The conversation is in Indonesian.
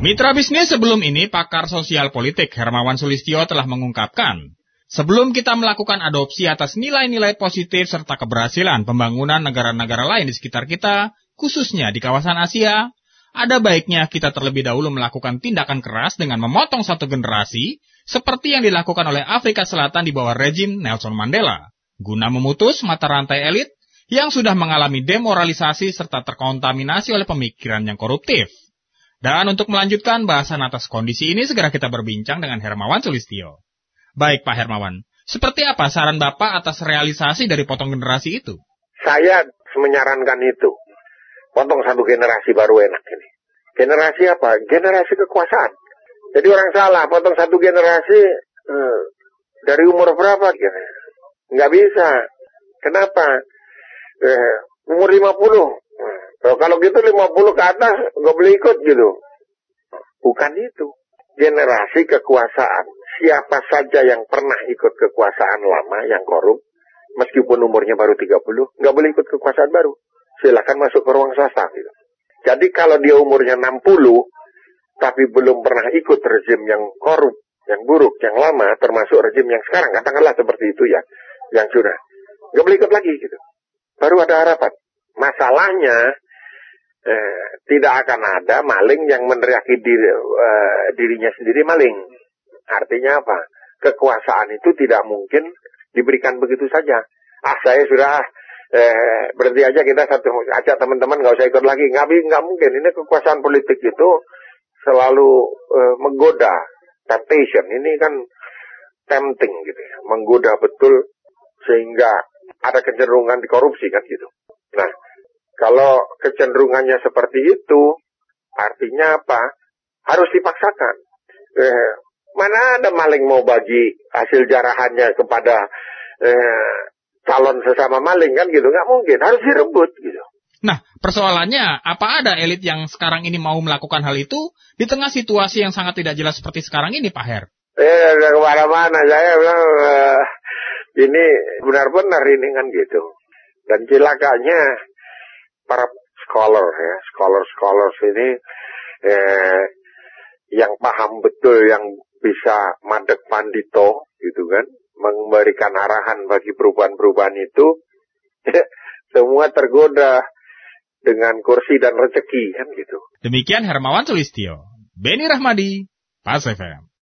Mitra bisnis sebelum ini, pakar sosial politik Hermawan Sulistyo telah mengungkapkan, sebelum kita melakukan adopsi atas nilai-nilai positif serta keberhasilan pembangunan negara-negara lain di sekitar kita, khususnya di kawasan Asia, ada baiknya kita terlebih dahulu melakukan tindakan keras dengan memotong satu generasi, seperti yang dilakukan oleh Afrika Selatan di bawah rejim Nelson Mandela, guna memutus mata rantai elit yang sudah mengalami demoralisasi serta terkontaminasi oleh pemikiran yang koruptif. Dan untuk melanjutkan bahasan atas kondisi ini, segera kita berbincang dengan Hermawan Sulistyo. Baik Pak Hermawan, seperti apa saran Bapak atas realisasi dari potong generasi itu? Saya menyarankan itu. Potong satu generasi baru enak ini. Generasi apa? Generasi kekuasaan. Jadi orang salah, potong satu generasi dari umur berapa? Nggak bisa. Kenapa? Umur 50. Kalau gitu 50 ke atas nggak boleh ikut gitu. Bukan itu. Generasi kekuasaan. Siapa saja yang pernah ikut kekuasaan lama yang korup, meskipun umurnya baru 30, nggak boleh ikut kekuasaan baru. Silakan masuk ke ruang swasta gitu. Jadi kalau dia umurnya 60, tapi belum pernah ikut rezim yang korup, yang buruk, yang lama, termasuk rezim yang sekarang, katakanlah seperti itu ya, yang sudah, nggak boleh ikut lagi gitu. Baru ada harapan. Masalahnya, tidak akan ada maling yang meneriaki dirinya sendiri maling. Artinya apa? Kekuasaan itu tidak mungkin diberikan begitu saja. Saya sudah berhenti aja, kita ajak teman-teman nggak usah ikut lagi. Nggak mungkin. Ini kekuasaan politik itu selalu menggoda, temptation. Ini kan tempting gitu ya, menggoda betul sehingga ada kecenderungan dikorupsi kan gitu. Nah, kalau kecenderungannya seperti itu, artinya apa? Harus dipaksakan. Mana ada maling mau bagi hasil jarahannya kepada calon sesama maling kan gitu? Nggak mungkin, harus direbut gitu. Nah, persoalannya, apa ada elit yang sekarang ini mau melakukan hal itu di tengah situasi yang sangat tidak jelas seperti sekarang ini, Pak Her? Kemana-mana, saya bilang, ini benar-benar ini kan gitu. Dan cilakanya, para scholars ini yang paham betul, yang bisa mandek pandito gitu kan, memberikan arahan bagi perubahan-perubahan itu, semua tergoda dengan kursi dan rezeki kan gitu. Demikian Hermawan Sulistyo, Beni Rahmadi, Pas FM.